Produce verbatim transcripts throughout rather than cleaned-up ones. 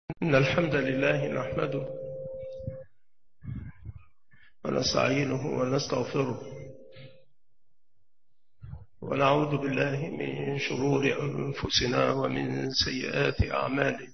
إن الحمد لله نحمده ونستعينه ونستغفره ونعوذ بالله من شرور أنفسنا ومن سيئات أعمالنا.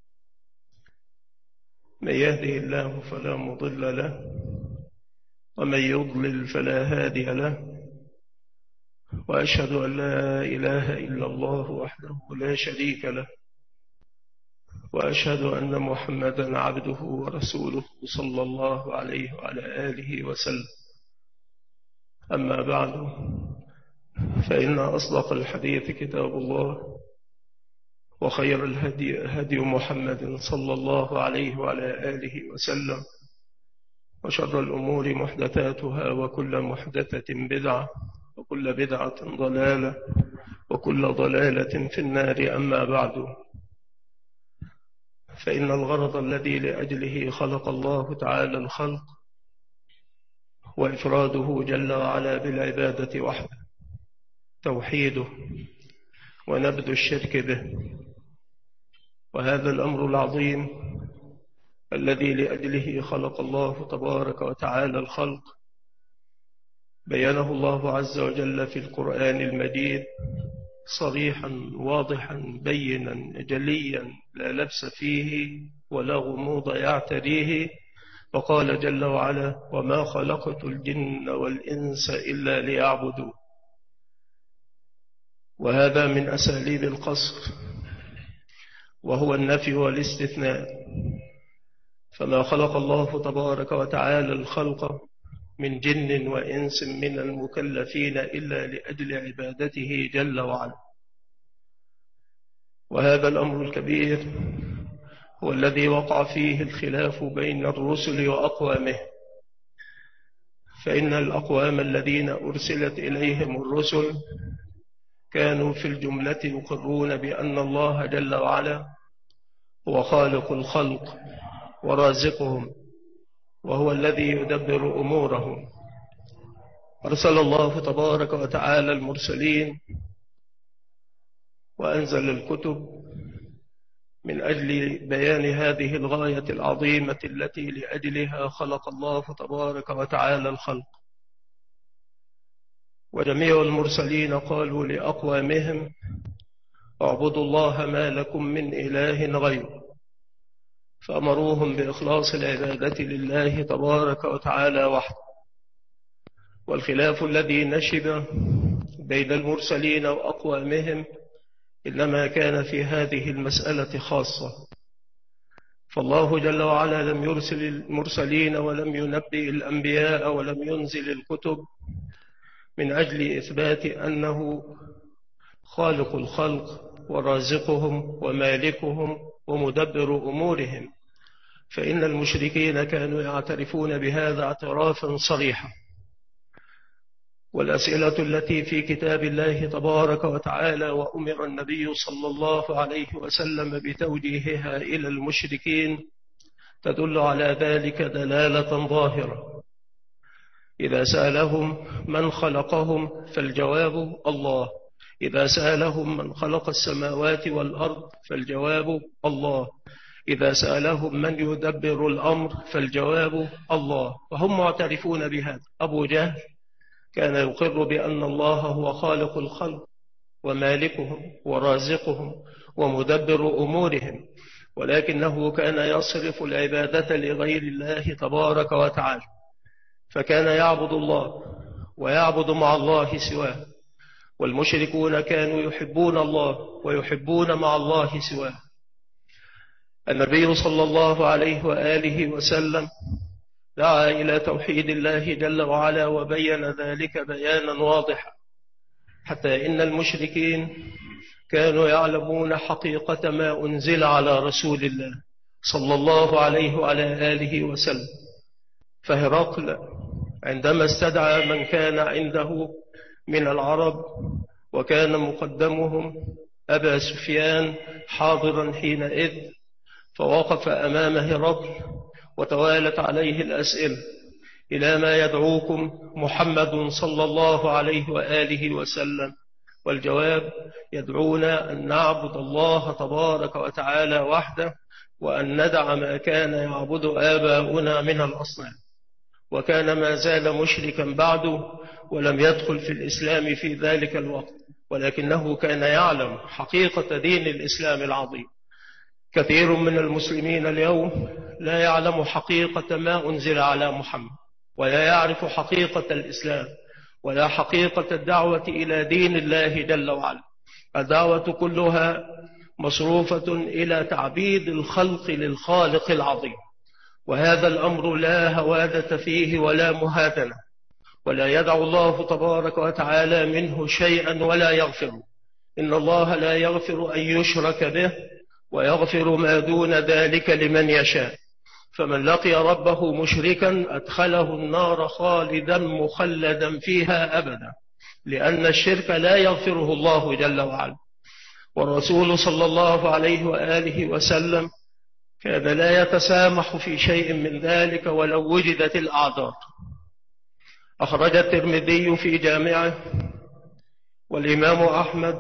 من يهده الله فلا مضل له ومن يضلل فلا هادي له، وأشهد أن لا إله إلا الله وحده لا شريك له، وأشهد أن محمدا عبده ورسوله صلى الله عليه وعلى آله وسلم. أما بعد، فإن أصدق الحديث كتاب الله، وخير الهدي هدي محمد صلى الله عليه وعلى آله وسلم، وشر الأمور محدثاتها، وكل محدثة بدعة، وكل بدعة ضلالة، وكل ضلالة في النار. أما بعد، فإن الغرض الذي لأجله خلق الله تعالى الخلق وإفراده جل وعلا بالعبادة وحده، توحيده ونبذ الشرك به. وهذا الأمر العظيم الذي لأجله خلق الله تبارك وتعالى الخلق بينه الله عز وجل في القرآن المجيد صريحا واضحا بينا جليا، لا لبس فيه ولا غموض يعتريه. وقال جل وعلا: وما خلقت الجن والإنس إلا ليعبدون. وهذا من أساليب القصر، وهو النفي والاستثناء. فما خلق الله تبارك وتعالى الخلق من جن وإنس من المكلفين إلا لأجل عبادته جل وعلا. وهذا الأمر الكبير هو الذي وقع فيه الخلاف بين الرسل وأقوامه. فإن الأقوام الذين أرسلت إليهم الرسل كانوا في الجملة يقرون بأن الله جل وعلا هو خالق الخلق ورازقهم، وهو الذي يدبر أمورهم. أرسل الله تبارك وتعالى المرسلين وأنزل الكتب من أجل بيان هذه الغاية العظيمة التي لأجلها خلق الله تبارك وتعالى الخلق. وجميع المرسلين قالوا لأقوامهم: اعبدوا الله ما لكم من إله غيره، فأمروهم بإخلاص العبادة لله تبارك وتعالى وحده. والخلاف الذي نشب بين المرسلين وأقوامهم إنما كان في هذه المسألة خاصة. فالله جل وعلا لم يرسل المرسلين ولم ينبئ الأنبياء ولم ينزل الكتب من أجل إثبات أنه خالق الخلق ورازقهم ومالكهم ومدبر أمورهم، فإن المشركين كانوا يعترفون بهذا اعترافا صريحا. والأسئلة التي في كتاب الله تبارك وتعالى وأمر النبي صلى الله عليه وسلم بتوجيهها إلى المشركين تدل على ذلك دلالة ظاهرة. إذا سألهم من خلقهم فالجواب الله، إذا سألهم من خلق السماوات والأرض فالجواب الله، إذا سألهم من يدبر الأمر فالجواب الله، وهم معترفون بهذا. أبو جهل كان يقر بأن الله هو خالق الخلق ومالكهم ورازقهم ومدبر أمورهم، ولكنه كان يصرف العبادة لغير الله تبارك وتعالى، فكان يعبد الله ويعبد مع الله سواه. والمشركون كانوا يحبون الله ويحبون مع الله سواه. النبي صلى الله عليه وآله وسلم دعا إلى توحيد الله جل وعلا وبين ذلك بيانا واضحا، حتى إن المشركين كانوا يعلمون حقيقة ما أنزل على رسول الله صلى الله عليه وعلى آله وسلم. فهرقل عندما استدعى من كان عنده من العرب، وكان مقدمهم أبا سفيان حاضرا حينئذ، فوقف أمام هرقل وتوالت عليه الأسئلة: إلى ما يدعوكم محمد صلى الله عليه وآله وسلم؟ والجواب: يدعونا أن نعبد الله تبارك وتعالى وحده وأن ندع ما كان يعبد آباؤنا من الأصنام. وكان ما زال مشركا بعده ولم يدخل في الإسلام في ذلك الوقت، ولكنه كان يعلم حقيقة دين الإسلام العظيم. كثير من المسلمين اليوم لا يعلم حقيقة ما أنزل على محمد، ولا يعرف حقيقة الإسلام ولا حقيقة الدعوة إلى دين الله جل وعلا. الدعوة كلها مصروفة إلى تعبيد الخلق للخالق العظيم، وهذا الأمر لا هوادة فيه ولا مهادنة، ولا يدع الله تبارك وتعالى منه شيئا ولا يغفره. إن الله لا يغفر أن يشرك به ويغفر ما دون ذلك لمن يشاء. فمن لقي ربه مشركا أدخله النار خالدا مخلدا فيها أبدا، لأن الشرك لا يغفره الله جل وعلا. والرسول صلى الله عليه وآله وسلم كان لا يتسامح في شيء من ذلك ولو وجدت الأعذار. أخرج الترمذي في جامعه والإمام أحمد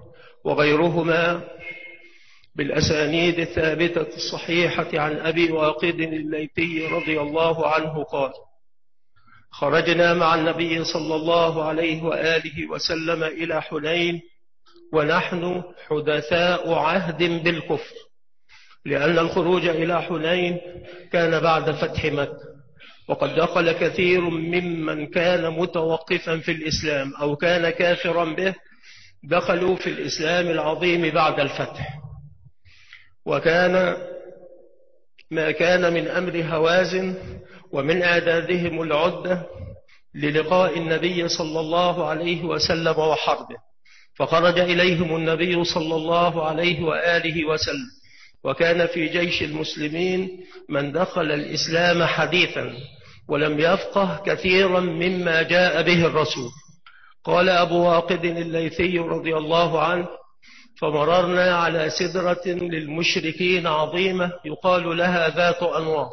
وغيرهما بالأسانيد الثابتة الصحيحة عن أبي واقد الليثي رضي الله عنه قال: خرجنا مع النبي صلى الله عليه وآله وسلم إلى حنين ونحن حدثاء عهد بالكفر، لأن الخروج إلى حنين كان بعد فتح مكة، وقد دخل كثير ممن كان متوقفا في الإسلام أو كان كافرا به دخلوا في الإسلام العظيم بعد الفتح. وكان ما كان من أمر هوازن ومن إعدادهم العدة للقاء النبي صلى الله عليه وسلم وحربه، فخرج إليهم النبي صلى الله عليه وآله وسلم، وكان في جيش المسلمين من دخل الإسلام حديثا ولم يفقه كثيرا مما جاء به الرسول. قال أبو واقد الليثي رضي الله عنه: فمررنا على سدرة للمشركين عظيمة يقال لها ذات أنواط،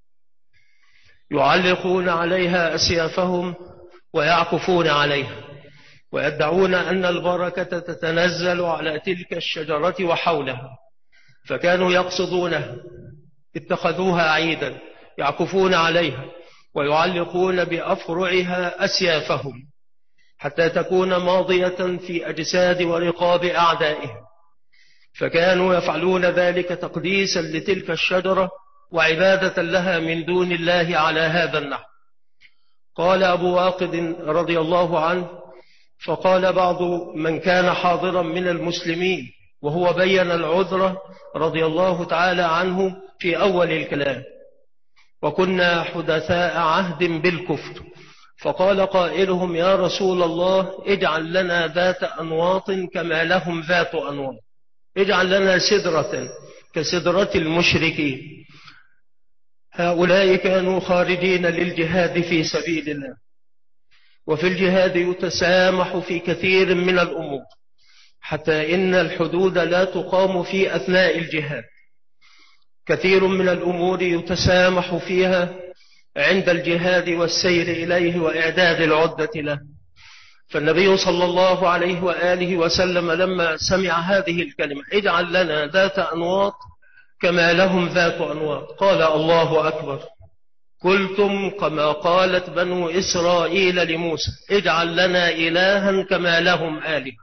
يعلقون عليها أسيافهم ويعكفون عليها، ويدعون أن البركة تتنزل على تلك الشجرة وحولها، فكانوا يقصدونها، اتخذوها عيدا يعكفون عليها ويعلقون بأفرعها أسيافهم حتى تكون ماضية في أجساد ورقاب أعدائهم، فكانوا يفعلون ذلك تقديسا لتلك الشجرة وعبادة لها من دون الله على هذا النحو. قال أبو واقد رضي الله عنه: فقال بعض من كان حاضرا من المسلمين وهو بين العذر رضي الله تعالى عنه في أول الكلام: وكنا حدثاء عهد بالكفر. فقال قائلهم: يا رسول الله، اجعل لنا ذات أنواط كما لهم ذات أنواط، اجعل لنا سدرة كسدرة المشركين. هؤلاء كانوا خارجين للجهاد في سبيل الله، وفي الجهاد يتسامح في كثير من الأمور، حتى إن الحدود لا تقام في أثناء الجهاد. كثير من الأمور يتسامح فيها عند الجهاد والسير إليه وإعداد العدة له. فالنبي صلى الله عليه وآله وسلم لما سمع هذه الكلمة: اجعل لنا ذات أنواط كما لهم ذات أنواط، قال: الله أكبر، قلتم كما قالت بنو إسرائيل لموسى: اجعل لنا إلها كما لهم آلهة.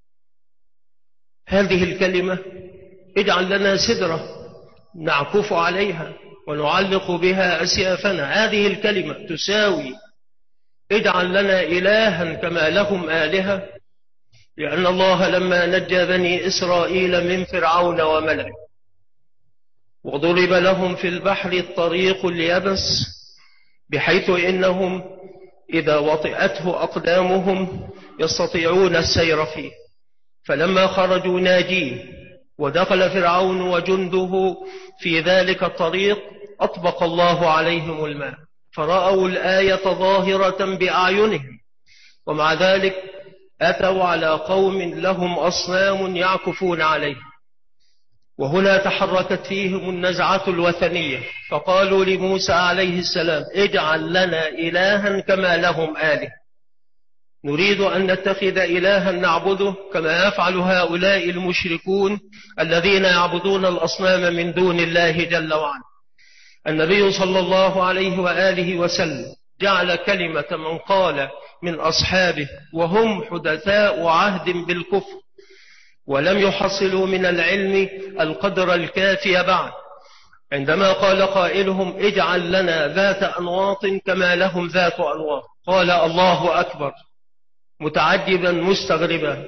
هذه الكلمة: اجعل لنا سدرة نعكف عليها ونعلق بها أسيافنا، هذه الكلمة تساوي اجعل لنا إلها كما لهم آلهة، لأن الله لما نجى بني إسرائيل من فرعون وملئه وضرب لهم في البحر الطريق اليبس، بحيث إنهم إذا وطئته أقدامهم يستطيعون السير فيه، فلما خرجوا ناجين ودخل فرعون وجنده في ذلك الطريق أطبق الله عليهم الماء، فرأوا الآية ظاهرة بأعينهم، ومع ذلك أتوا على قوم لهم أصنام يعكفون عليه. وهنا تحركت فيهم النزعة الوثنية، فقالوا لموسى عليه السلام: اجعل لنا إلها كما لهم آله. نريد أن نتخذ إلها نعبده كما يفعل هؤلاء المشركون الذين يعبدون الأصنام من دون الله جل وعلا. النبي صلى الله عليه وآله وسلم جعل كلمة من قال من أصحابه وهم حدثاء عهد بالكفر ولم يحصلوا من العلم القدر الكافي بعد، عندما قال قائلهم اجعل لنا ذات أنواط كما لهم ذات أنواط، قال الله أكبر متعجبا مستغربا.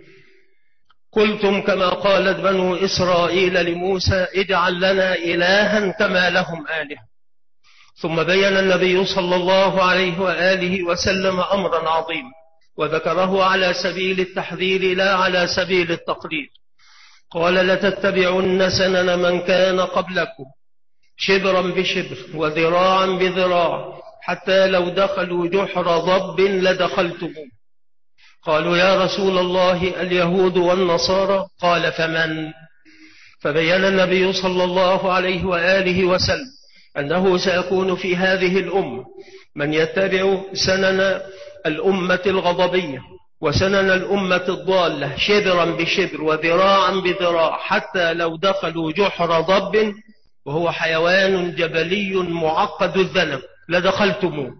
قلتم كما قالت بنو إسرائيل لموسى اجعل لنا إلها كما لهم آلهة. ثم بين النبي صلى الله عليه وآله وسلم أمرا عظيما وذكره على سبيل التحذير لا على سبيل التقليد. قال لتتبعن سنن من كان قبلكم شبرا بشبر وذراعا بذراع حتى لو دخلوا جحر ضب لدخلتموه. قالوا يا رسول الله اليهود والنصارى؟ قال فمن؟ فبين النبي صلى الله عليه وآله وسلم أنه سيكون في هذه الأمة من يتبع سنن الأمة الغضبية وسنن الأمة الضالة شبرا بشبر وذراعا بذراع حتى لو دخلوا جحر ضب، وهو حيوان جبلي معقد الذنب، لدخلتموه.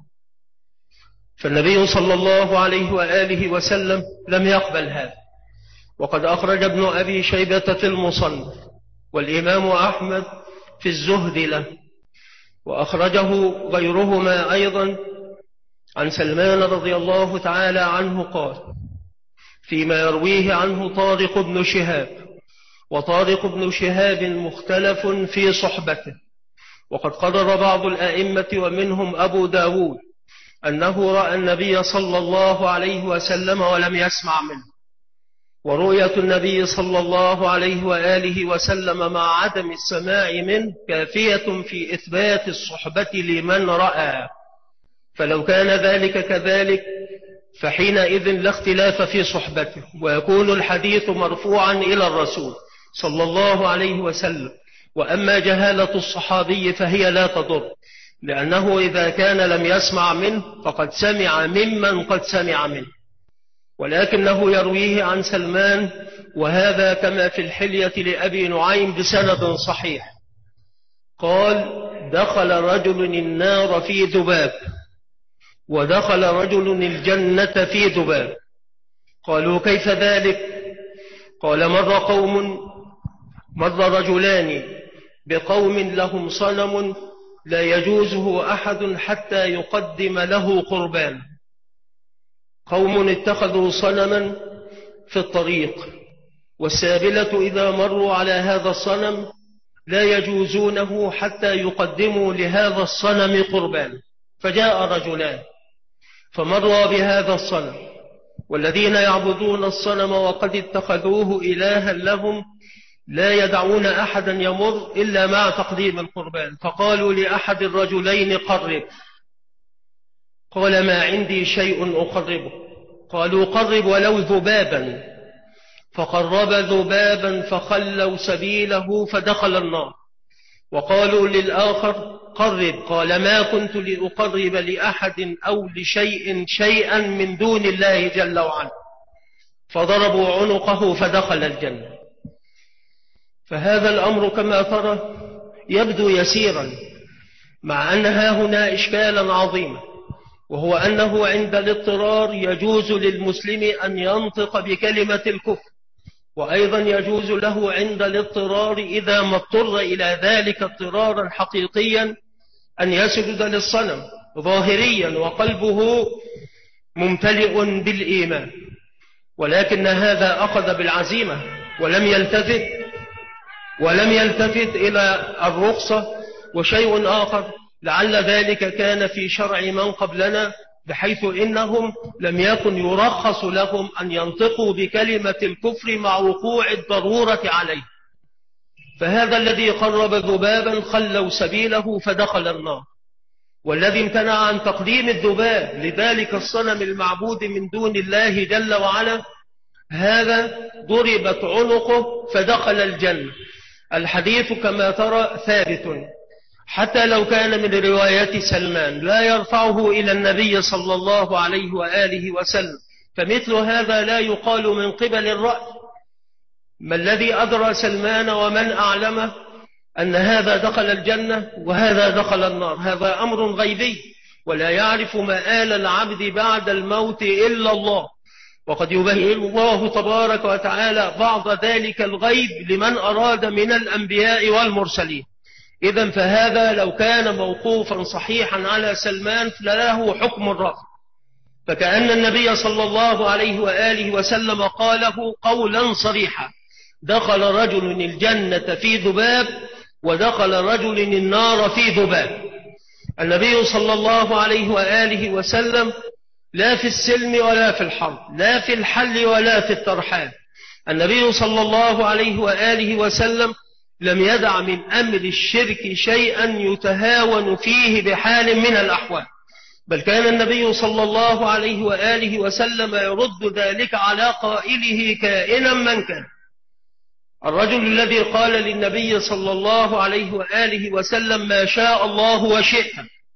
فالنبي صلى الله عليه وآله وسلم لم يقبل هذا. وقد أخرج ابن أبي شيبة في المصنف والإمام أحمد في الزهد له، وأخرجه غيرهما أيضا عن سلمان رضي الله تعالى عنه قال فيما يرويه عنه طارق بن شهاب، وطارق بن شهاب مختلف في صحبته، وقد قرر بعض الأئمة ومنهم أبو داود أنه رأى النبي صلى الله عليه وسلم ولم يسمع منه. ورؤية النبي صلى الله عليه وآله وسلم مع عدم السماع منه كافية في إثبات الصحبة لمن رأى، فلو كان ذلك كذلك فحينئذ لا اختلاف في صحبته ويكون الحديث مرفوعا إلى الرسول صلى الله عليه وسلم. وأما جهالة الصحابي فهي لا تضر، لأنه إذا كان لم يسمع منه فقد سمع ممن قد سمع منه، ولكنه يرويه عن سلمان، وهذا كما في الحلية لأبي نعيم بسند صحيح. قال دخل رجل النار في ذباب ودخل رجل الجنة في ذباب. قالوا كيف ذلك؟ قال مر قوم مر رجلان بقوم لهم صنم لا يجوزه أحد حتى يقدم له قربان. قوم اتخذوا صنما في الطريق، والسابلة إذا مروا على هذا الصنم لا يجوزونه حتى يقدموا لهذا الصنم قربان. فجاء رجلان فمروا بهذا الصنم، والذين يعبدون الصنم وقد اتخذوه إلها لهم لا يدعون أحدا يمر إلا مع تقديم القربان. فقالوا لأحد الرجلين قرب، قال ما عندي شيء أقربه. قالوا قرب ولو ذبابا، فقرب ذبابا فخلوا سبيله فدخل النار. وقالوا للآخر قرب، قال ما كنت لأقرب لأحد أو لشيء شيئا من دون الله جل وعلا، فضربوا عنقه فدخل الجنة. فهذا الأمر كما ترى يبدو يسيرا، مع أنها هنا إشكالا عظيما، وهو أنه عند الاضطرار يجوز للمسلم أن ينطق بكلمة الكفر، وأيضا يجوز له عند الاضطرار إذا ما اضطر إلى ذلك اضطرارا حقيقيا أن يسجد للصنم ظاهريا وقلبه ممتلئ بالإيمان، ولكن هذا أخذ بالعزيمة ولم يلتفت ولم يلتفت إلى الرخصة. وشيء آخر لعل ذلك كان في شرع من قبلنا، بحيث إنهم لم يكن يرخص لهم أن ينطقوا بكلمة الكفر مع وقوع الضرورة عليه. فهذا الذي قرب ذبابا خلوا سبيله فدخل النار، والذي امتنع عن تقديم الذباب لذلك الصنم المعبود من دون الله جل وعلا هذا ضربت عنقه فدخل الجنة. الحديث كما ترى ثابت، حتى لو كان من رواية سلمان لا يرفعه إلى النبي صلى الله عليه وآله وسلم، فمثل هذا لا يقال من قبل الرأي. ما الذي أدرى سلمان ومن أعلمه أن هذا دخل الجنة وهذا دخل النار؟ هذا أمر غيبي، ولا يعرف مآل العبد بعد الموت إلا الله، وقد يبين الله تبارك وتعالى بعض ذلك الغيب لمن أراد من الأنبياء والمرسلين. إذن فهذا لو كان موقوفا صحيحا على سلمان فله حكم الرفع، فكأن النبي صلى الله عليه وآله وسلم قاله قولا صريحا: دخل رجل الجنة في ذباب ودخل رجل النار في ذباب. النبي صلى الله عليه وآله وسلم لا في السلم ولا في الحرب، لا في الحل ولا في الترحال، النبي صلى الله عليه وآله وسلم لم يدع من أمر الشرك شيئا يتهاون فيه بحال من الأحوال، بل كان النبي صلى الله عليه وآله وسلم يرد ذلك على قائله كائنا من كان. الرجل الذي قال للنبي صلى الله عليه وآله وسلم: ما شاء الله وشئت،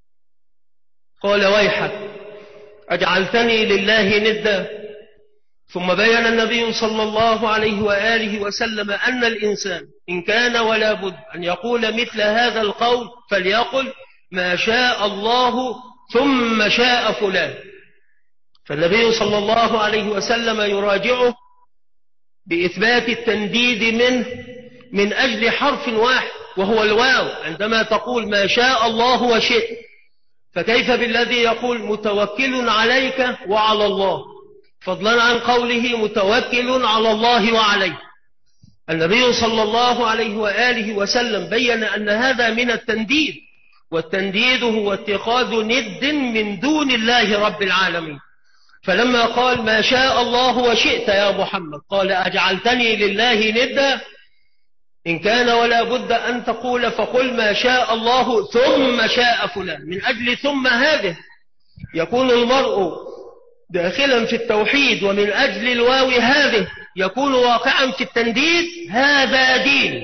قال: ويحك أجعلتني لله ندا؟ ثم بين النبي صلى الله عليه وآله وسلم أن الإنسان إن كان ولا بد أن يقول مثل هذا القول فليقل: ما شاء الله ثم شاء فلان. فالنبي صلى الله عليه وسلم يراجعه بإثبات التنديد منه من أجل حرف واحد وهو الواو، عندما تقول ما شاء الله وشئت، فكيف بالذي يقول متوكل عليك وعلى الله، فضلا عن قوله متوكل على الله وعليه. النبي صلى الله عليه وآله وسلم بين أن هذا من التنديد، والتنديد هو اتخاذ ند من دون الله رب العالمين. فلما قال ما شاء الله وشئت يا محمد، قال: أجعلتني لله ندا؟ إن كان ولا بد أن تقول فقل ما شاء الله ثم شاء فلان. من أجل ثم هذه يكون المرء داخلا في التوحيد، ومن أجل الواو هذه يكون واقعا في التنديد. هذا دين،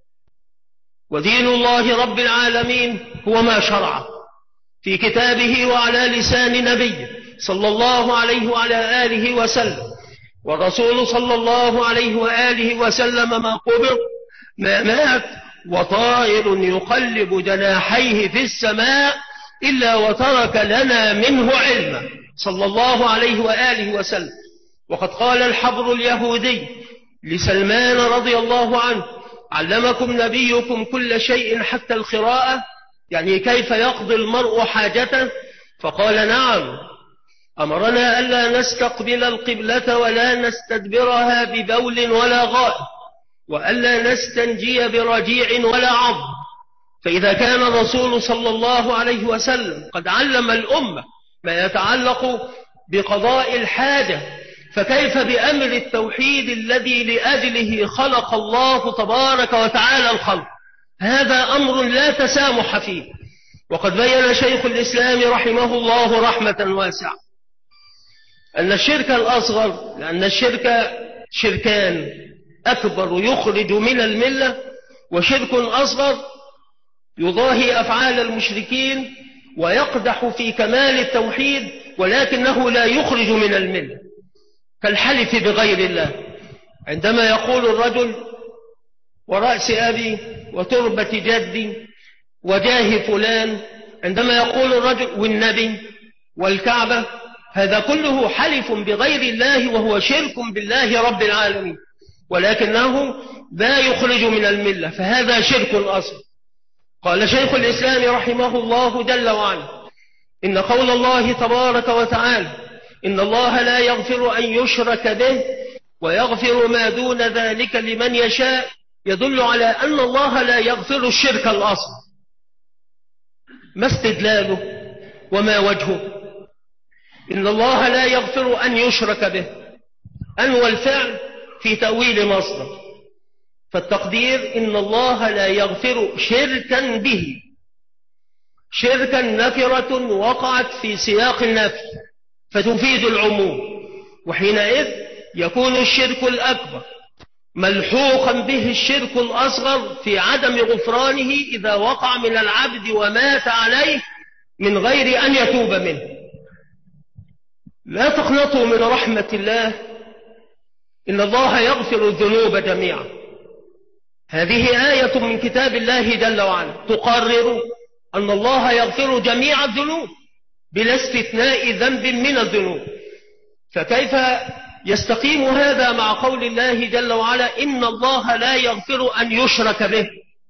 ودين الله رب العالمين هو ما شرع في كتابه وعلى لسان نبيه صلى الله عليه وعلى آله وسلم. والرسول صلى الله عليه وآله وسلم ما قبر ما مات وطائر يقلب جناحيه في السماء إلا وترك لنا منه علما صلى الله عليه وآله وسلم. وقد قال الحبر اليهودي لسلمان رضي الله عنه: علمكم نبيكم كل شيء حتى القراءة، يعني كيف يقضي المرء حاجته؟ فقال: نعم، أمرنا ألا نستقبل القبلة ولا نستدبرها ببول ولا غائط، وألا نستنجي برجيع ولا عظم. فإذا كان الرسول صلى الله عليه وسلم قد علم الأمة ما يتعلق بقضاء الحاجة، فكيف بأمر التوحيد الذي لأجله خلق الله تبارك وتعالى الخلق؟ هذا أمر لا تسامح فيه. وقد بين شيخ الإسلام رحمه الله رحمة واسعة أن الشرك الأصغر، لأن الشرك شركان: أكبر يخرج من الملة، وشرك أصغر يضاهي أفعال المشركين ويقدح في كمال التوحيد ولكنه لا يخرج من الملة، كالحلف بغير الله. عندما يقول الرجل: ورأس أبي وتربة جدي وجاه فلان، عندما يقول الرجل والنبي والكعبة، هذا كله حلف بغير الله وهو شرك بالله رب العالمين، ولكنه لا يخرج من الملة، فهذا شرك أصغر. قال شيخ الإسلام رحمه الله جل وعلا: إن قول الله تبارك وتعالى: إن الله لا يغفر أن يشرك به ويغفر ما دون ذلك لمن يشاء، يدل على أن الله لا يغفر الشرك الأصغر. ما استدلاله وما وجهه؟ إن الله لا يغفر أن يشرك به، أن والفعل في تأويل مصدر، فالتقدير إن الله لا يغفر شركا به. شركا نكرة وقعت في سياق النفي فتفيد العموم، وحينئذ يكون الشرك الأكبر ملحوقا به الشرك الأصغر في عدم غفرانه إذا وقع من العبد ومات عليه من غير أن يتوب منه. لا تقنطوا من رحمة الله، إن الله يغفر الذنوب جميعا. هذه آية من كتاب الله جل وعلا تقرر أن الله يغفر جميع الذنوب بلا استثناء ذنب من الذنوب. فكيف يستقيم هذا مع قول الله جل وعلا إن الله لا يغفر أن يشرك به؟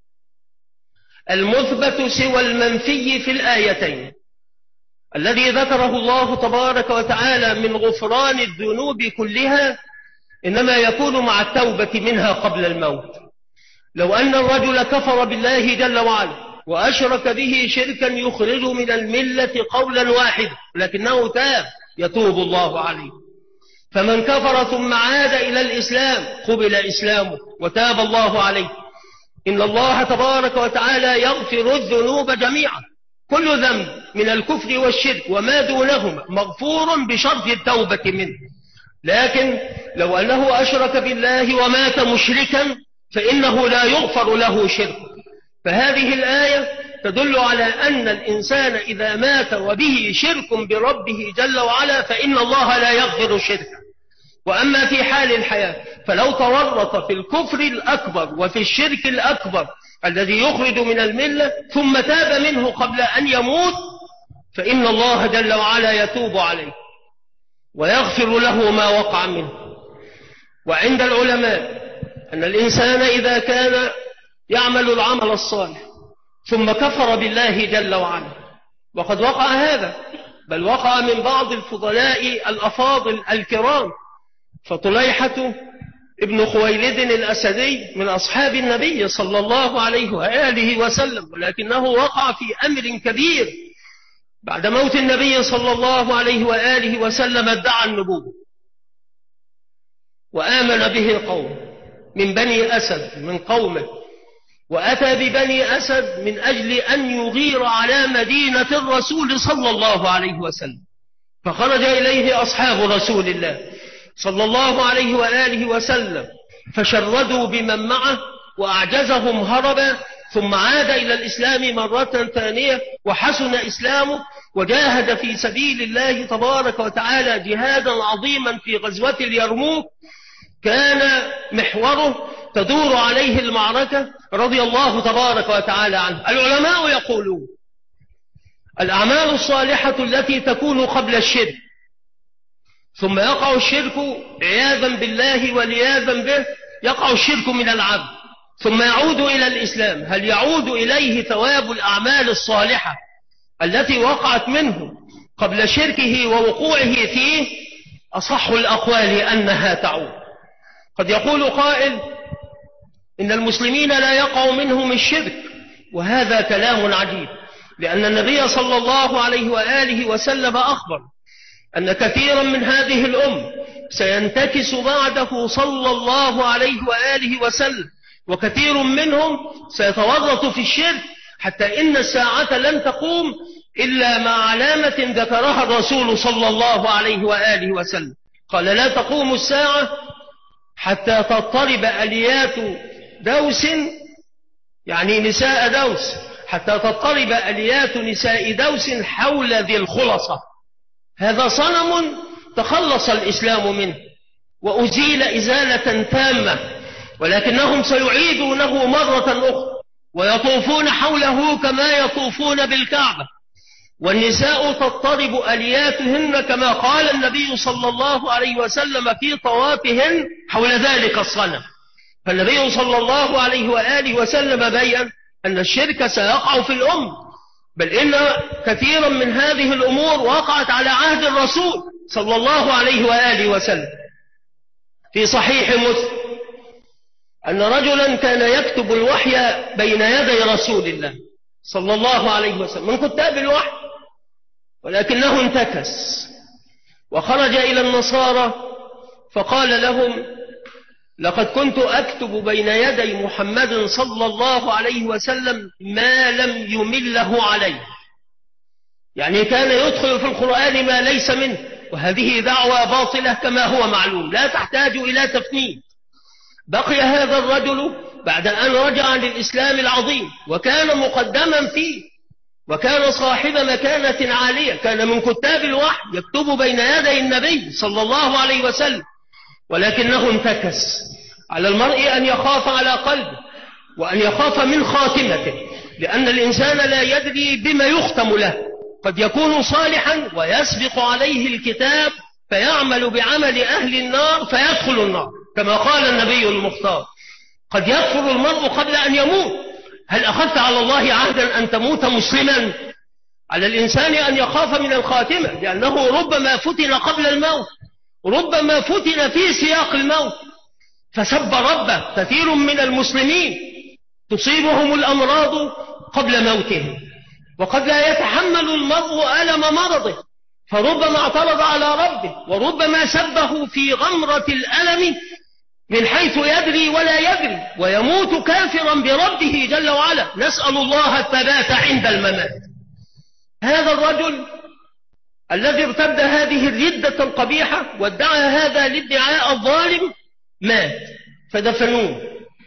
المثبت سوى المنفي في الآيتين. الذي ذكره الله تبارك وتعالى من غفران الذنوب كلها إنما يكون مع التوبة منها قبل الموت. لو أن الرجل كفر بالله جل وعلا وأشرك به شركا يخرج من الملة قولا واحدا لكنه تاب يتوب الله عليه. فمن كفر ثم عاد إلى الإسلام قبل إسلامه وتاب الله عليه. إن الله تبارك وتعالى يغفر الذنوب جميعا، كل ذنب من الكفر والشرك وما دونهما مغفور بشرط التوبة منه. لكن لو أنه أشرك بالله ومات مشركا فإنه لا يغفر له شرك. فهذه الآية تدل على أن الإنسان إذا مات وبه شرك بربه جل وعلا فإن الله لا يغفر شركا. وأما في حال الحياة فلو تورط في الكفر الأكبر وفي الشرك الأكبر الذي يخرج من الملة ثم تاب منه قبل أن يموت فإن الله جل وعلا يتوب عليه ويغفر له ما وقع منه. وعند العلماء أن الإنسان إذا كان يعمل العمل الصالح ثم كفر بالله جل وعلا، وقد وقع هذا، بل وقع من بعض الفضلاء الأفاضل الكرام، فطليحة ابن خويلد الأسدي من أصحاب النبي صلى الله عليه وآله وسلم، ولكنه وقع في أمر كبير بعد موت النبي صلى الله عليه وآله وسلم. ادعى النبوة وآمن به قوم من بني أسد من قومه، وأتى ببني أسد من أجل أن يغير على مدينة الرسول صلى الله عليه وسلم. فخرج إليه أصحاب رسول الله صلى الله عليه وآله وسلم فشردوا بمن معه وأعجزهم هربا، ثم عاد إلى الإسلام مرة ثانية وحسن إسلامه وجاهد في سبيل الله تبارك وتعالى جهادا عظيما في غزوة اليرموك كان محوره تدور عليه المعركة رضي الله تبارك وتعالى عنه. العلماء يقولون الأعمال الصالحة التي تكون قبل الشرك ثم يقع الشرك عياذا بالله ولياذا به، يقع الشرك من العبد ثم يعود إلى الإسلام، هل يعود إليه ثواب الأعمال الصالحة التي وقعت منه قبل شركه ووقوعه فيه؟ أصح الأقوال أنها تعود. قد يقول قائل إن المسلمين لا يقع منهم الشرك، وهذا كلام عجيب، لأن النبي صلى الله عليه وآله وسلم أخبر أن كثيرا من هذه الأمة سينتكس بعده صلى الله عليه وآله وسلم، وكثير منهم سيتورط في الشرك حتى إن الساعة لن تقوم إلا مع علامة ذكرها الرسول صلى الله عليه وآله وسلم. قال لا تقوم الساعة حتى تضطرب أليات دوس، يعني نساء دوس، حتى تضطرب أليات نساء دوس حول ذي الخلصة. هذا صنم تخلص الإسلام منه وأزيل إزالة تامة، ولكنهم سيعيدونه مرة أخرى ويطوفون حوله كما يطوفون بالكعبة، والنساء تضطرب ألياتهن كما قال النبي صلى الله عليه وسلم في طوافهن حول ذلك الصنم. فالنبي صلى الله عليه وآله وسلم بيّن أن الشرك سيقع في الأمة، بل إن كثيرا من هذه الأمور وقعت على عهد الرسول صلى الله عليه وآله وسلم. في صحيح مسلم أن رجلا كان يكتب الوحي بين يدي رسول الله صلى الله عليه وسلم من كتاب الوحي، ولكنه انتكس وخرج إلى النصارى فقال لهم لقد كنت أكتب بين يدي محمد صلى الله عليه وسلم ما لم يمله عليه، يعني كان يدخل في القرآن ما ليس منه، وهذه دعوة باطلة كما هو معلوم لا تحتاج إلى تفنيد. بقي هذا الرجل بعد أن رجع للإسلام العظيم وكان مقدما فيه وكان صاحب مكانة عالية، كان من كتاب الوحي يكتب بين يدي النبي صلى الله عليه وسلم، ولكنه انتكس. على المرء أن يخاف على قلبه وأن يخاف من خاتمته، لأن الإنسان لا يدري بما يختم له، قد يكون صالحا ويسبق عليه الكتاب فيعمل بعمل أهل النار فيدخل النار كما قال النبي المختار. قد يكفر المرء قبل أن يموت. هل أخذت على الله عهدا أن تموت مسلما؟ على الإنسان أن يخاف من الخاتمة، لأنه ربما فتن قبل الموت، ربما فتن في سياق الموت فسب ربه. كثير من المسلمين تصيبهم الأمراض قبل موتهم، وقد لا يتحمل المرء ألم مرضه، فربما اعترض على ربه وربما سبه في غمرة الألم من حيث يدري ولا يدري، ويموت كافرا بربه جل وعلا. نسأل الله الثبات عند الممات. هذا الرجل الذي ارتد هذه الردة القبيحة وادعى هذا الادعاء الظالم مات، فدفنوه،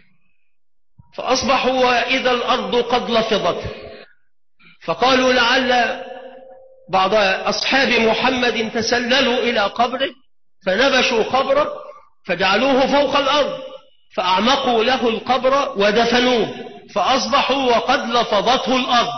فأصبحوا وإذا الأرض قد لفظت، فقالوا لعل بعض أصحاب محمد تسللوا إلى قبره فنبشوا قبره فجعلوه فوق الأرض، فأعمقوا له القبر ودفنوه، فأصبحوا وقد لفظته الأرض.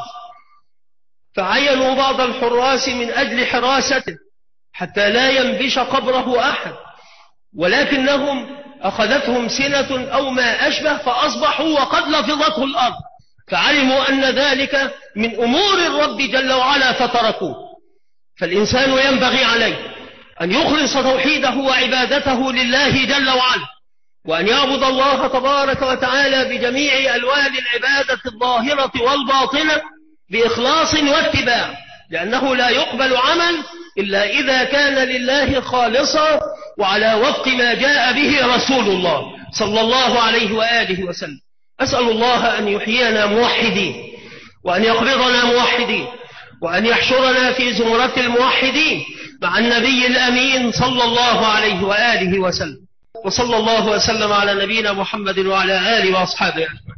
فعينوا بعض الحراس من أجل حراسته حتى لا ينبش قبره أحد، ولكنهم أخذتهم سنة أو ما أشبه فأصبحوا وقد لفظته الأرض، فعلموا أن ذلك من أمور الرب جل وعلا فتركوه. فالإنسان ينبغي عليه أن يخلص توحيده وعبادته لله جل وعلا، وأن يعبد الله تبارك وتعالى بجميع ألوان العبادة الظاهرة والباطنة بإخلاص واتباع، لأنه لا يقبل عمل إلا إذا كان لله خالصا وعلى وفق ما جاء به رسول الله صلى الله عليه وآله وسلم. أسأل الله أن يحيينا موحدين، وأن يقبضنا موحدين، وأن يحشرنا في زمرة الموحدين مع النبي الأمين صلى الله عليه وآله وسلم. وصلى الله وسلم على نبينا محمد وعلى آله وأصحابه أجمعين.